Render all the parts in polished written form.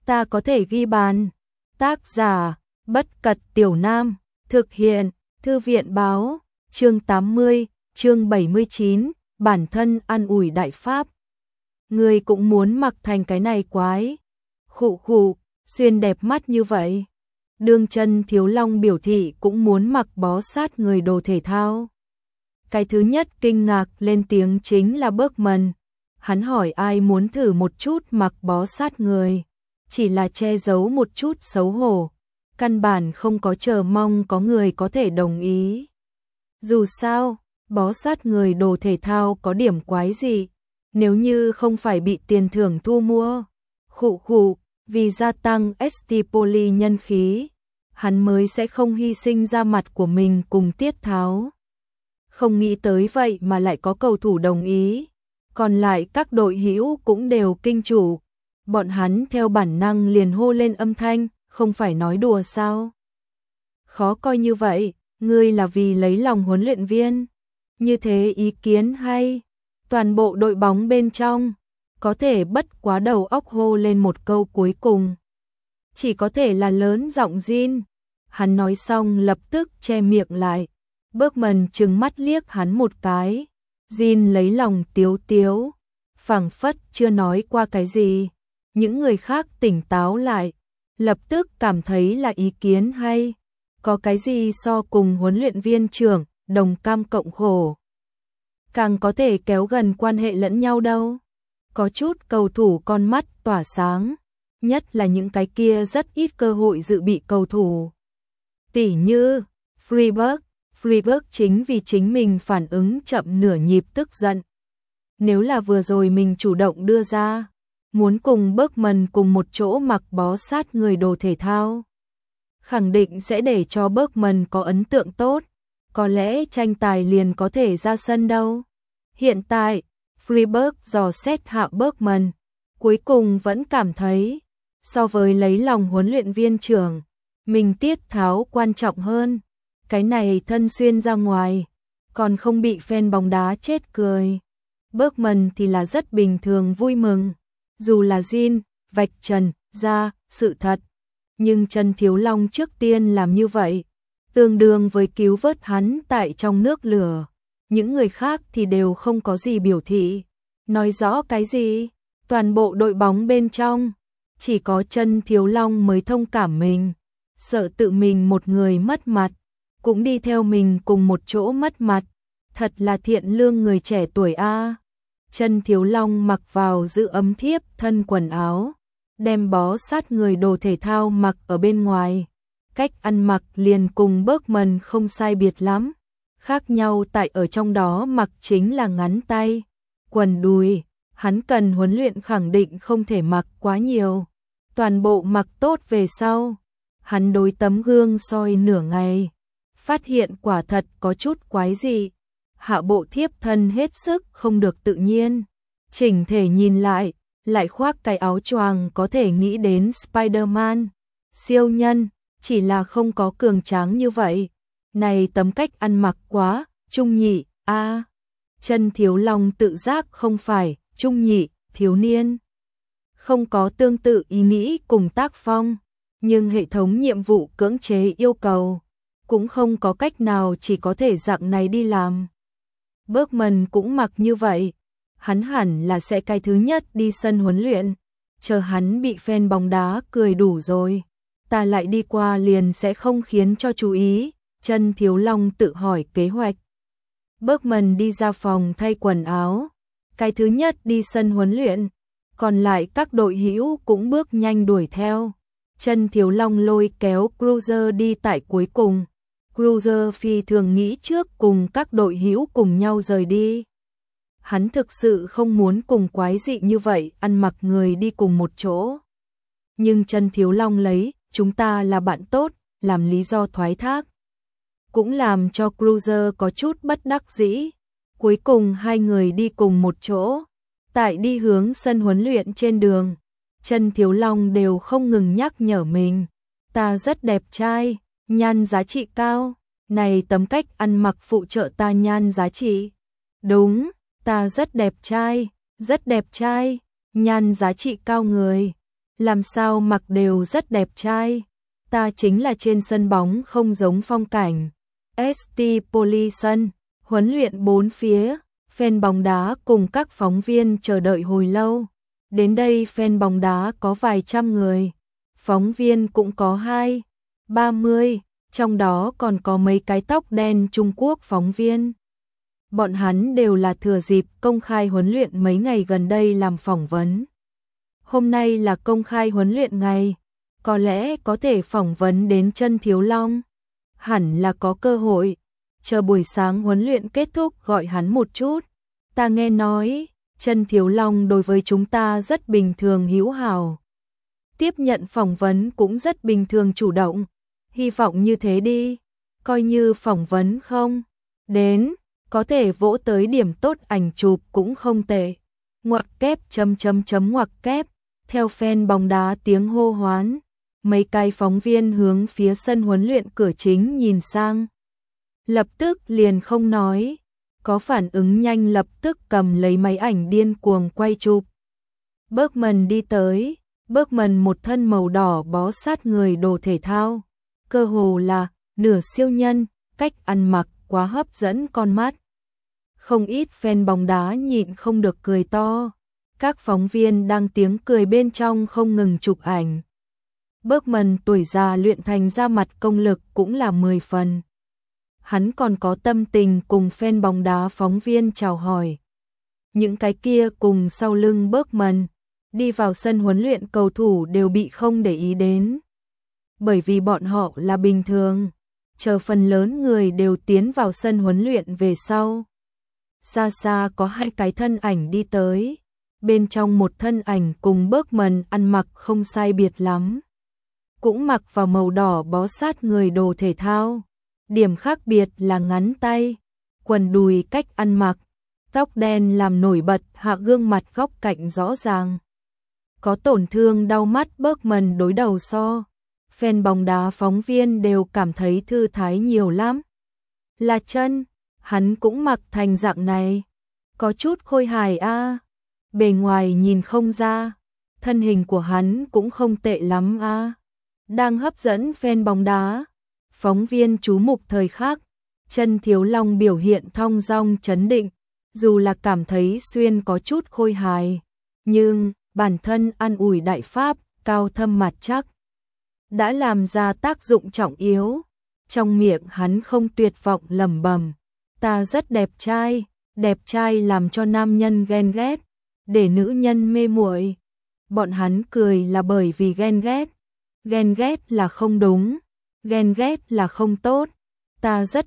ta có thể ghi bàn. Tác giả, Bất Cật Tiểu Nam, thực hiện, Thư viện báo, chương 80, chương 79, bản thân an ủi đại pháp. Người cũng muốn mặc thành cái này quái. Khụ khụ, xuyên đẹp mắt như vậy. Đương Chân Thiếu Long biểu thị cũng muốn mặc bó sát người đồ thể thao. Cái thứ nhất kinh ngạc lên tiếng chính là Bergman. Hắn hỏi ai muốn thử một chút mặc bó sát người. Chỉ là che giấu một chút xấu hổ. Căn bản không có chờ mong có người có thể đồng ý. Dù sao, bó sát người đồ thể thao có điểm quái gì. Nếu như không phải bị tiền thưởng thu mua. Khụ khụ, vì gia tăng Estipoli nhân khí. Hắn mới sẽ không hy sinh da mặt của mình cùng Tiết Tháo. Không nghĩ tới vậy mà lại có cầu thủ đồng ý. Còn lại các đội hữu cũng đều kinh chủ. Bọn hắn theo bản năng liền hô lên âm thanh, không phải nói đùa sao? Khó coi như vậy, ngươi là vì lấy lòng huấn luyện viên. Như thế ý kiến hay. Toàn bộ đội bóng bên trong, có thể bất quá đầu óc hô lên một câu cuối cùng. Chỉ có thể là lớn giọng Jin. Hắn nói xong lập tức che miệng lại. Bergman trừng mắt liếc hắn một cái. Jin lấy lòng tiếu tiếu. Phảng phất chưa nói qua cái gì. Những người khác tỉnh táo lại. Lập tức cảm thấy là ý kiến hay. Có cái gì so cùng huấn luyện viên trưởng, đồng cam cộng khổ. Càng có thể kéo gần quan hệ lẫn nhau đâu. Có chút cầu thủ con mắt tỏa sáng. Nhất là những cái kia rất ít cơ hội dự bị cầu thủ. Tỉ như Freiburg chính vì chính mình phản ứng chậm nửa nhịp tức giận. Nếu là vừa rồi mình chủ động đưa ra, muốn cùng Bergman cùng một chỗ mặc bó sát người đồ thể thao, khẳng định sẽ để cho Bergman có ấn tượng tốt, có lẽ tranh tài liền có thể ra sân đâu. Hiện tại, Freiburg dò xét hạ Bergman, cuối cùng vẫn cảm thấy, so với lấy lòng huấn luyện viên trưởng, mình Tiết Tháo quan trọng hơn. Cái này thân xuyên ra ngoài, còn không bị fan bóng đá chết cười. Bergman thì là rất bình thường vui mừng, dù là Jin vạch trần ra sự thật, nhưng Chân Thiếu Long trước tiên làm như vậy, tương đương với cứu vớt hắn tại trong nước lửa. Những người khác thì đều không có gì biểu thị, nói rõ cái gì. Toàn bộ đội bóng bên trong, chỉ có Chân Thiếu Long mới thông cảm mình, sợ tự mình một người mất mặt, cũng đi theo mình cùng một chỗ mất mặt. Thật là thiện lương người trẻ tuổi a. Chân Thiếu Long mặc vào giữ ấm thiếp thân quần áo, đem bó sát người đồ thể thao mặc ở bên ngoài. Cách ăn mặc liền cùng Bergman không sai biệt lắm. Khác nhau tại ở trong đó mặc chính là ngắn tay, quần đùi. Hắn cần huấn luyện khẳng định không thể mặc quá nhiều. Toàn bộ mặc tốt về sau, hắn đối tấm gương soi nửa ngày, phát hiện quả thật có chút quái dị. Hạ bộ thiếp thân hết sức không được tự nhiên. Chỉnh thể nhìn lại khoác cái áo choàng có thể nghĩ đến Spider-Man, siêu nhân, chỉ là không có cường tráng như vậy. Này tấm cách ăn mặc quá, trung nhị, a. Chân Thiếu Long tự giác không phải, trung nhị, thiếu niên. Không có tương tự ý nghĩ cùng tác phong, nhưng hệ thống nhiệm vụ cưỡng chế yêu cầu, cũng không có cách nào chỉ có thể dạng này đi làm. Bergman cũng mặc như vậy, hắn hẳn là sẽ cái thứ nhất đi sân huấn luyện, chờ hắn bị fan bóng đá cười đủ rồi, ta lại đi qua liền sẽ không khiến cho chú ý. Chân Thiếu Long tự hỏi kế hoạch. Bergman đi ra phòng thay quần áo, cái thứ nhất đi sân huấn luyện, còn lại các đội hữu cũng bước nhanh đuổi theo. Chân Thiếu Long lôi kéo Cruiser đi tại cuối cùng. Cruiser phi thường nghĩ trước cùng các đội hữu cùng nhau rời đi. Hắn thực sự không muốn cùng quái dị như vậy ăn mặc người đi cùng một chỗ. Nhưng Chân Thiếu Long lấy chúng ta là bạn tốt làm lý do thoái thác, cũng làm cho Cruiser có chút bất đắc dĩ. Cuối cùng hai người đi cùng một chỗ. Tại đi hướng sân huấn luyện trên đường, Chân Thiếu Long đều không ngừng nhắc nhở mình. Ta rất đẹp trai, nhan giá trị cao. Này tấm cách ăn mặc phụ trợ ta nhan giá trị. Đúng, ta rất đẹp trai, nhan giá trị cao người. Làm sao mặc đều rất đẹp trai. Ta chính là trên sân bóng không giống phong cảnh. ST Police huấn luyện bốn phía, fan bóng đá cùng các phóng viên chờ đợi hồi lâu. Đến đây fan bóng đá có vài trăm người, phóng viên cũng có 20-30, trong đó còn có mấy cái tóc đen Trung Quốc phóng viên. Bọn hắn đều là thừa dịp công khai huấn luyện mấy ngày gần đây làm phỏng vấn. Hôm nay là công khai huấn luyện ngày, có lẽ có thể phỏng vấn đến Chân Thiếu Long. Hẳn là có cơ hội, chờ buổi sáng huấn luyện kết thúc gọi hắn một chút. Ta nghe nói, Chân Thiếu Long đối với chúng ta rất bình thường hữu hảo. Tiếp nhận phỏng vấn cũng rất bình thường chủ động. Hy vọng như thế đi, coi như phỏng vấn không đến, có thể vỗ tới điểm tốt ảnh chụp cũng không tệ. Ngoặc kép ngoặc kép, theo fan bóng đá tiếng hô hoán, mấy cái phóng viên hướng phía sân huấn luyện cửa chính nhìn sang. Lập tức liền không nói, có phản ứng nhanh lập tức cầm lấy máy ảnh điên cuồng quay chụp. Bergman đi tới, Bergman một thân màu đỏ bó sát người đồ thể thao, cơ hồ là nửa siêu nhân, cách ăn mặc quá hấp dẫn con mắt. Không ít fan bóng đá nhịn không được cười to, các phóng viên đang tiếng cười bên trong không ngừng chụp ảnh. Bergman tuổi già luyện thành ra mặt công lực cũng là 10 phần. Hắn còn có tâm tình cùng fan bóng đá phóng viên chào hỏi. Những cái kia cùng sau lưng Bergman, đi vào sân huấn luyện cầu thủ đều bị không để ý đến. Bởi vì bọn họ là bình thường, chờ phần lớn người đều tiến vào sân huấn luyện về sau. Xa xa có hai cái thân ảnh đi tới, bên trong một thân ảnh cùng Bergman ăn mặc không sai biệt lắm. Cũng mặc vào màu đỏ bó sát người đồ thể thao. Điểm khác biệt là ngắn tay, quần đùi cách ăn mặc, tóc đen làm nổi bật hạ gương mặt góc cạnh rõ ràng. Có tổn thương đau mắt Bergman đối đầu so. Fan bóng đá phóng viên đều cảm thấy thư thái nhiều lắm. Là Chân, hắn cũng mặc thành dạng này. Có chút khôi hài a. Bề ngoài nhìn không ra, thân hình của hắn cũng không tệ lắm a. Đang hấp dẫn fan bóng đá. Phóng viên chú mục thời khắc, Chân Thiếu Long biểu hiện thong dong trấn định, dù là cảm thấy xuyên có chút khôi hài, nhưng bản thân an ủi đại pháp, cao thâm mặt chắc, đã làm ra tác dụng trọng yếu. Trong miệng hắn không tuyệt vọng lẩm bẩm, ta rất đẹp trai làm cho nam nhân ghen ghét, để nữ nhân mê muội. Bọn hắn cười là bởi vì ghen ghét là không đúng. Ghen ghét là không tốt, ta rất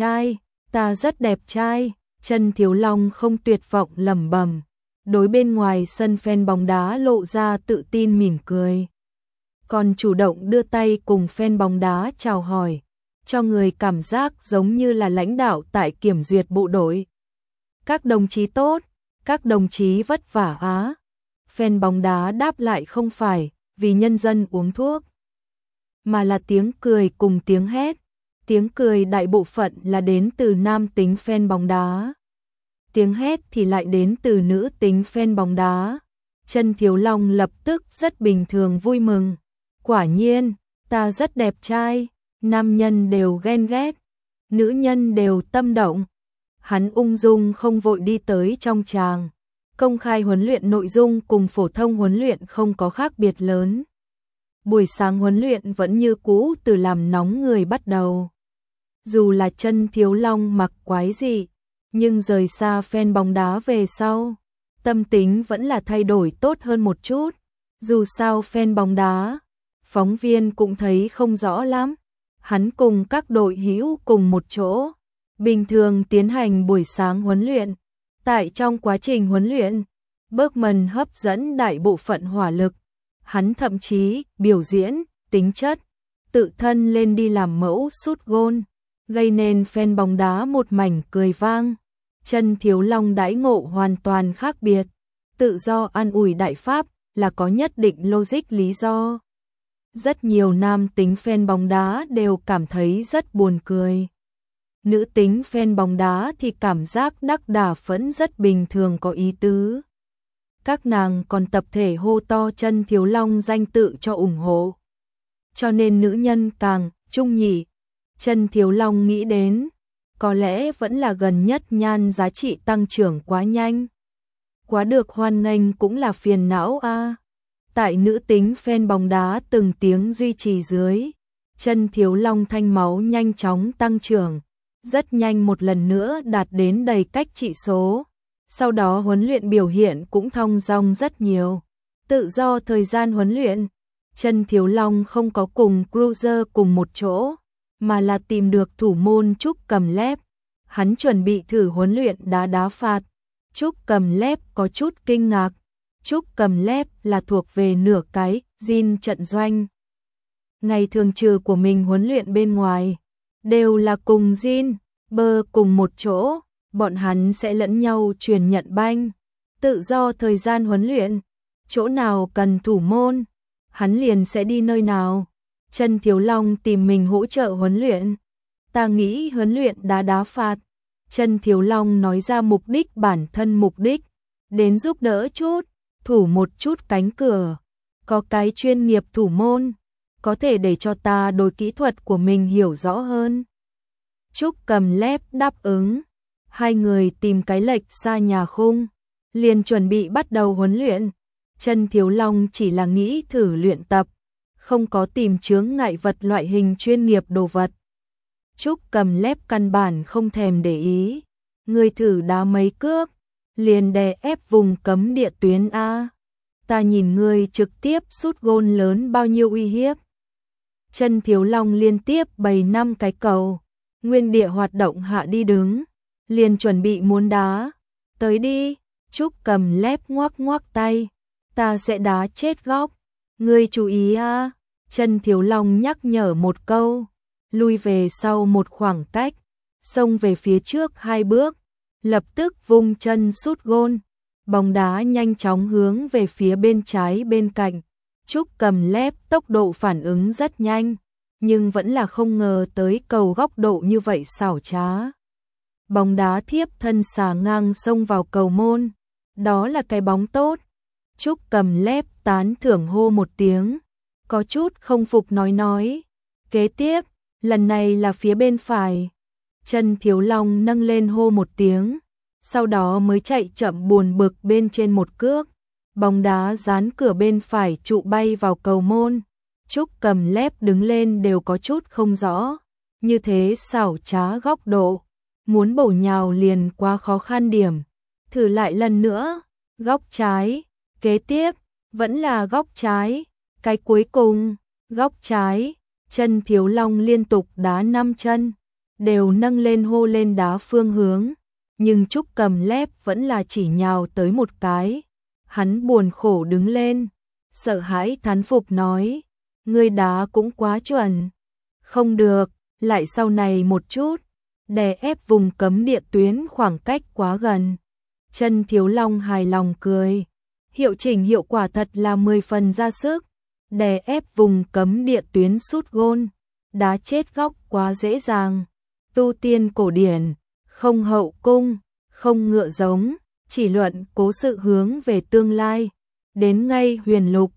đẹp trai, Chân Thiếu Long không tuyệt vọng lẩm bẩm, đối bên ngoài sân fan bóng đá lộ ra tự tin mỉm cười. Còn chủ động đưa tay cùng fan bóng đá chào hỏi, cho người cảm giác giống như là lãnh đạo tại kiểm duyệt bộ đội. Các đồng chí tốt, các đồng chí vất vả á. Fan bóng đá đáp lại không phải vì nhân dân uống thuốc, mà là tiếng cười cùng tiếng hét. Tiếng cười đại bộ phận là đến từ nam tính fan bóng đá. Tiếng hét thì lại đến từ nữ tính fan bóng đá. Chân Thiếu Long lập tức rất bình thường vui mừng. Quả nhiên, ta rất đẹp trai, nam nhân đều ghen ghét, nữ nhân đều tâm động. Hắn ung dung không vội đi tới trong tràng. Công khai huấn luyện nội dung cùng phổ thông huấn luyện không có khác biệt lớn. Buổi sáng huấn luyện vẫn như cũ từ làm nóng người bắt đầu. Dù là Chân Thiếu Long mặc quái dị, nhưng rời xa fan bóng đá về sau, tâm tính vẫn là thay đổi tốt hơn một chút. Dù sao fan bóng đá, phóng viên cũng thấy không rõ lắm. Hắn cùng các đội hữu cùng một chỗ, bình thường tiến hành buổi sáng huấn luyện. Tại trong quá trình huấn luyện, Bergman hấp dẫn đại bộ phận hỏa lực. Hắn thậm chí biểu diễn, tính chất, tự thân lên đi làm mẫu sút gôn, gây nên fan bóng đá một mảnh cười vang. Chân Thiếu Long đãi ngộ hoàn toàn khác biệt, tự do an ủi đại pháp là có nhất định logic lý do. Rất nhiều nam tính fan bóng đá đều cảm thấy rất buồn cười. Nữ tính fan bóng đá thì cảm giác đắc đà phẫn rất bình thường có ý tứ. các nàng còn tập thể hô to Chân Thiếu Long danh tự cho ủng hộ. Cho nên nữ nhân càng trung nhỉ. Chân Thiếu Long nghĩ đến, có lẽ vẫn là gần nhất nhan giá trị tăng trưởng quá nhanh. Quá được hoan nghênh cũng là phiền não a. Tại nữ tính fan bóng đá từng tiếng duy trì dưới, Chân Thiếu Long thanh máu nhanh chóng tăng trưởng, rất nhanh một lần nữa đạt đến đầy cách trị số. Sau đó huấn luyện biểu hiện cũng thong dong rất nhiều. Tự do thời gian huấn luyện, Chân Thiếu Long không có cùng Cruiser cùng một chỗ, mà là tìm được thủ môn Trúc Cầm Lép. Hắn chuẩn bị thử huấn luyện đá phạt. Trúc Cầm Lép có chút kinh ngạc. Trúc Cầm Lép là thuộc về nửa cái Jin trận doanh. Ngày thường trừ của mình huấn luyện bên ngoài, đều là cùng Jin, bơ cùng một chỗ, bọn hắn sẽ lẫn nhau truyền nhận banh. Tự do thời gian huấn luyện, chỗ nào cần thủ môn, hắn liền sẽ đi nơi nào. Chân Thiếu Long tìm mình hỗ trợ huấn luyện. Ta nghĩ huấn luyện đá phạt. Chân Thiếu Long nói ra mục đích bản thân mục đích, đến giúp đỡ chút, thủ một chút cánh cửa. Có cái chuyên nghiệp thủ môn, có thể để cho ta đôi kỹ thuật của mình hiểu rõ hơn. Trúc Cầm Lép đáp ứng. Hai người tìm cái lệch xa nhà khung, liền chuẩn bị bắt đầu huấn luyện. Chân Thiếu Long chỉ là nghĩ thử luyện tập, không có tìm chướng ngại vật loại hình chuyên nghiệp đồ vật. Trúc Cầm Lép căn bản không thèm để ý. Người thử đá mấy cước, liền đè ép vùng cấm địa tuyến A. Ta nhìn ngươi trực tiếp sút gôn lớn bao nhiêu uy hiếp. Chân Thiếu Long liên tiếp bày 5 cái cầu, nguyên địa hoạt động hạ đi đứng, liền chuẩn bị muốn đá. Tới đi, Trúc Cầm Lép ngoắc ngoắc tay, ta sẽ đá chết góc. Ngươi chú ý a. Chân Thiếu Long nhắc nhở một câu, lui về sau một khoảng cách, xông về phía trước 2 bước, lập tức vung chân sút gôn. Bóng đá nhanh chóng hướng về phía bên trái bên cạnh. Trúc Cầm Lép tốc độ phản ứng rất nhanh, nhưng vẫn là không ngờ tới cầu góc độ như vậy xảo trá. Bóng đá thiếp thân xà ngang xông vào cầu môn, đó là cái bóng tốt. Trúc Cầm Lép tán thưởng hô một tiếng, có chút không phục nói. Kế tiếp, lần này là phía bên phải. Chân Thiếu Long nâng lên hô một tiếng, sau đó mới chạy chậm buồn bực bên trên một cước. Bóng đá dán cửa bên phải trụ bay vào cầu môn. Trúc Cầm Lép đứng lên đều có chút không rõ. Như thế xảo trá góc độ, muốn bổ nhào liền quá khó khăn điểm. Thử lại lần nữa, góc trái, kế tiếp, vẫn là góc trái, cái cuối cùng, góc trái. Chân Thiếu Long liên tục đá 5 chân, đều nâng lên hô lên đá phương hướng. Nhưng Trúc Cầm Lép vẫn là chỉ nhào tới một cái. Hắn buồn khổ đứng lên, sợ hãi thán phục nói, ngươi đá cũng quá chuẩn. Không được, lại sau này một chút, đè ép vùng cấm địa tuyến khoảng cách quá gần. Chân Thiếu Long hài lòng cười, hiệu chỉnh hiệu quả thật là 10 phần ra sức. Đè ép vùng cấm địa tuyến sút gôn, đá chết góc quá dễ dàng. Tu tiên cổ điển, không hậu cung, không ngựa giống, chỉ luận cố sự hướng về tương lai. Đến ngay huyền lục,